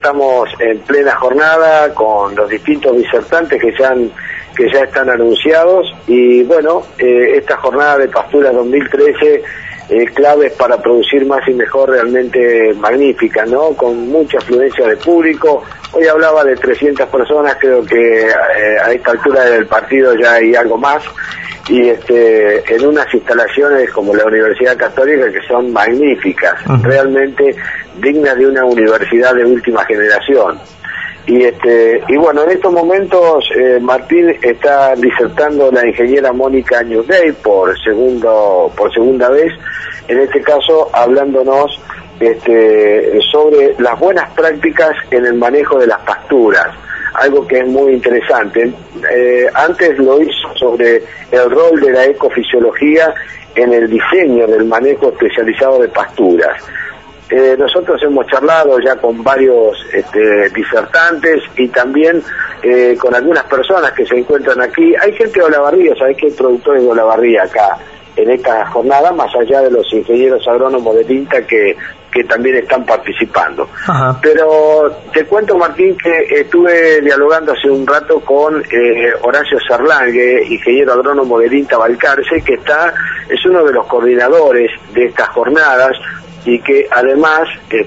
estamos en plena jornada con los distintos disertantes que ya están anunciados, y bueno, esta jornada de Pasturas 2013, claves para producir más y mejor, realmente magnífica, ¿no? Con mucha afluencia de público. Hoy hablaba de 300 personas, creo que a esta altura del partido ya hay algo más, y en unas instalaciones como la Universidad Católica que son magníficas, realmente dignas de una universidad de última generación. Y bueno, en estos momentos Martín está disertando la ingeniera Mónica Ñurday por segunda vez, en este caso hablándonos sobre las buenas prácticas en el manejo de las pasturas, algo que es muy interesante. Antes lo hizo sobre el rol de la ecofisiología en el diseño del manejo especializado de pasturas. Nosotros hemos charlado ya con varios disertantes y también con algunas personas que se encuentran aquí. Hay gente de Olavarría, sabés que hay productores de Olavarría acá en esta jornada, más allá de los ingenieros agrónomos del INTA que también están participando. Ajá. Pero te cuento, Martín, que estuve dialogando hace un rato con Horacio Sarlangue, ingeniero agrónomo del INTA Balcarce, que es uno de los coordinadores de estas jornadas, y que además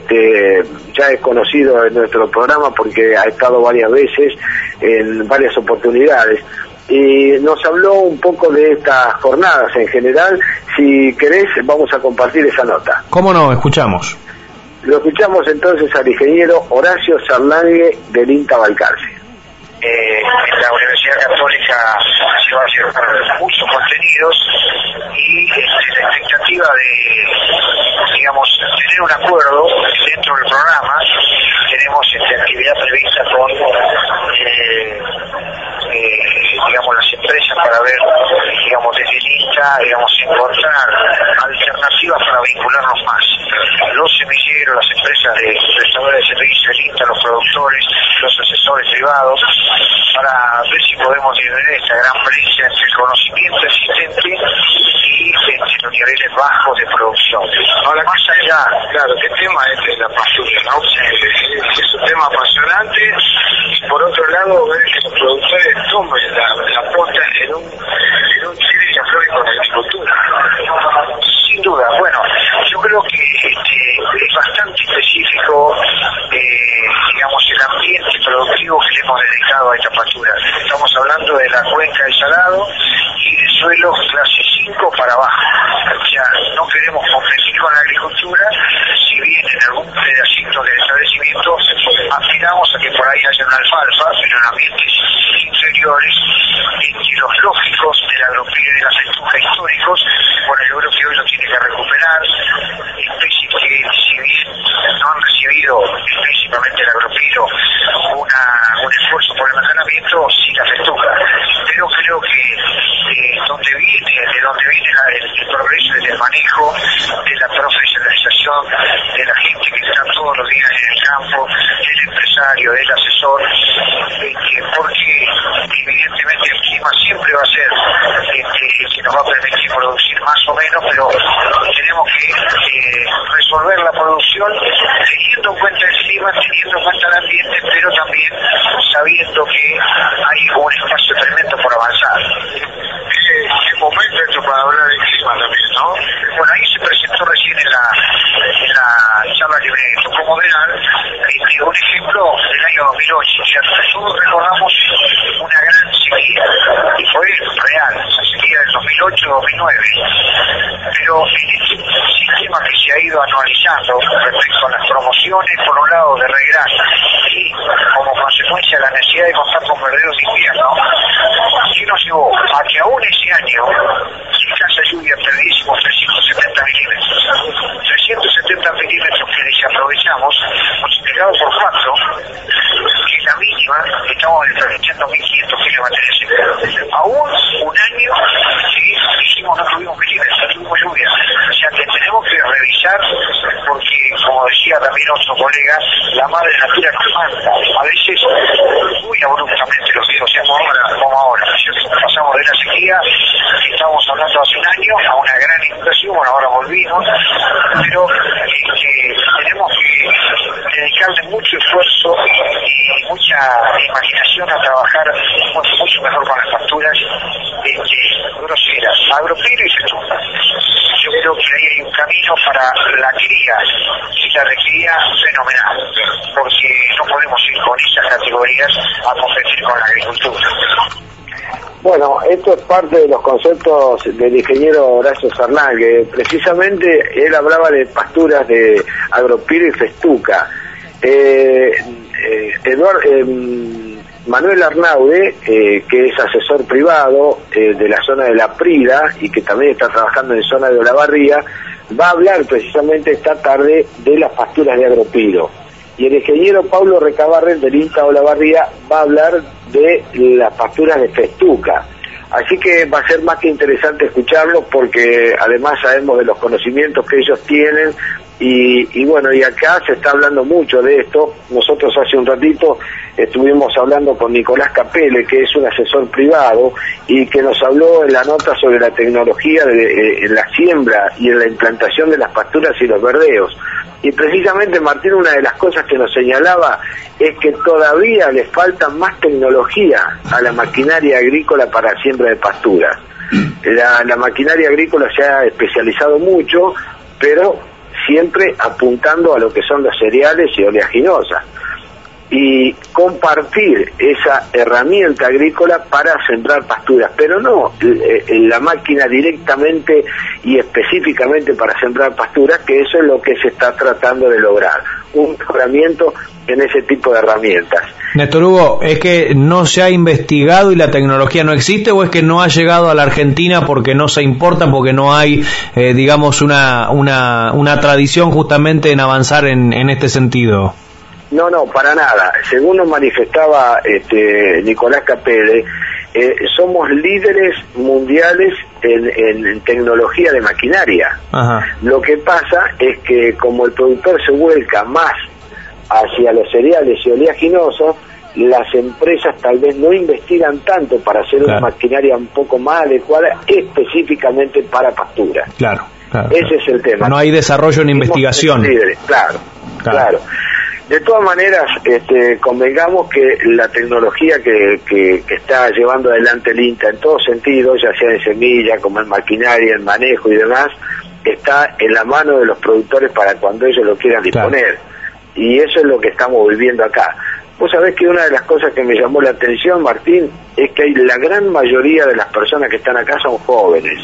ya es conocido en nuestro programa porque ha estado varias veces en varias oportunidades, y nos habló un poco de estas jornadas en general. Si querés, vamos a compartir esa nota. ¿Cómo no? Escuchamos. Lo escuchamos entonces al ingeniero Horacio Sarlangue del INTA Balcarce. La Universidad Católica se va a llevar muchos contenidos, y la expectativa de, digamos, tener un acuerdo dentro del programa. Tenemos actividad prevista con digamos, las empresas para ver, digamos, desde el INTA, digamos, encontrar alternativas para vincularnos más. Los semilleros, las empresas de prestadores de servicios del INTA, los productores, los asesores privados, para ver si podemos disminuir esta gran brecha entre el conocimiento existente y los niveles bajos de producción. Ahora, más allá, claro, ¿qué tema es de la pastura, no? Es un tema apasionante, y por otro lado, ver que los productores tomen la posta en un Chile que aflore con la agricultura. Sin duda, bueno, yo creo que es bastante específico, digamos, el ambiente productivo que le hemos dedicado a esta pastura. Estamos hablando de la cuenca del Salado y de suelos clase 5 para abajo. O sea, no queremos competir con la agricultura, si bien en algún pedacito del establecimiento aspiramos a que por ahí haya una alfalfa, pero en ambientes inferiores, entre los lógicos del agropiro y de la festuja históricos. Bueno, yo creo que hoy lo tiene que recuperar, especies que, si bien no han recibido específicamente el agropiro un esfuerzo por el mejoramiento, sí la festuja. Pero creo que de donde viene el progreso es del manejo, de la profesionalización de la gente que está todos los días en el campo, del empresario, del asesor, porque evidentemente el clima siempre va a ser el que nos va a permitir producir más o menos, pero tenemos que resolver la producción teniendo en cuenta el clima, teniendo en cuenta el ambiente, pero también sabiendo que hay un espacio tremendo por avanzar. ¿Qué momento esto para hablar del clima también, no? Bueno, ahí se presentó recién en la charla que me tocó moderar un ejemplo del año 2008. O sea, todos recordamos una gran sequía, y fue real, esa sequía del 2008-2009, pero en este sistema que se ha ido anualizando respecto a las promociones, por un lado, de regras, y como consecuencia la necesidad de contar con verderos de invierno, ¿qué nos llevó? A que aún ese año, escasa lluvia, perdísimos 370 milímetros. 370 milímetros que desaprovechamos, multiplicado por 4, que es la mínima, estamos desperdiciando 1.500 kilos de materia seca. Aún un año que dijimos no tuvimos milímetros, no tuvimos lluvia. O sea que tenemos que revisar porque, como decía también otro colega, la madre natura nos manda. A veces, muy abruptamente, lo que hacemos ahora, como ahora. Pasamos de una sequía que estábamos hablando hace un año a una gran inundación, bueno, ahora volvimos, pero tenemos que dedicarle mucho esfuerzo y mucha imaginación a trabajar mucho mejor con las pasturas groseras, Agropiro y Festuca. Yo creo que ahí hay un camino para la cría y la recría fenomenal, porque no podemos ir con esas categorías a competir con la agricultura. Bueno, esto es parte de los conceptos del ingeniero Horacio Cernal, que precisamente él hablaba de pasturas de Agropiro y Festuca. Manuel Arnaude, que es asesor privado de la zona de La Prida y que también está trabajando en zona de Olavarría, va a hablar precisamente esta tarde de las pasturas de Agropiro. Y el ingeniero Pablo Recabarren del INTA Olavarría va a hablar de las pasturas de Festuca. Así que va a ser más que interesante escucharlos porque además sabemos de los conocimientos que ellos tienen y bueno, y acá se está hablando mucho de esto. Nosotros hace un ratito estuvimos hablando con Nicolás Capele, que es un asesor privado y que nos habló en la nota sobre la tecnología en la siembra y en la implantación de las pasturas y los verdeos. Y precisamente, Martín, una de las cosas que nos señalaba es que todavía le falta más tecnología a la maquinaria agrícola para siembra de pasturas. La maquinaria agrícola se ha especializado mucho, pero siempre apuntando a lo que son los cereales y oleaginosas. Y compartir esa herramienta agrícola para sembrar pasturas, pero no la máquina directamente y específicamente para sembrar pasturas, que eso es lo que se está tratando de lograr, un mejoramiento en ese tipo de herramientas. Néstor Hugo, ¿es que no se ha investigado y la tecnología no existe, o es que no ha llegado a la Argentina porque no se importa, porque no hay, digamos, una tradición justamente en avanzar en este sentido? No, para nada. Según nos manifestaba Nicolás Capele, somos líderes mundiales en tecnología de maquinaria. Ajá. Lo que pasa es que como el productor se vuelca más hacia los cereales y oleaginosos, las empresas tal vez no investigan tanto para hacer una maquinaria un poco más adecuada específicamente para pastura. Claro. Ese es el tema. No hay desarrollo en investigación. Claro. De todas maneras, convengamos que la tecnología que está llevando adelante el INTA en todos sentidos, ya sea en semilla, como en maquinaria, en manejo y demás, está en la mano de los productores para cuando ellos lo quieran disponer. Y eso es lo que estamos viviendo acá. Vos sabés que una de las cosas que me llamó la atención, Martín, es que la gran mayoría de las personas que están acá son jóvenes.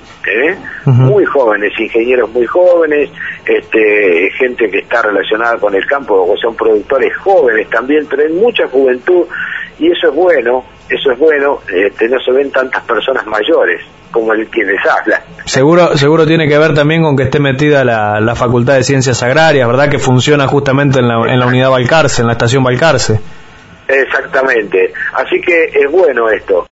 Muy jóvenes, ingenieros muy jóvenes, gente que está relacionada con el campo, o son productores jóvenes también, pero hay mucha juventud y eso es bueno, no se ven tantas personas mayores como el que les habla. Seguro tiene que ver también con que esté metida la Facultad de Ciencias Agrarias, ¿verdad? Que funciona justamente en la unidad Balcarce, en la estación Balcarce. Exactamente, así que es bueno esto.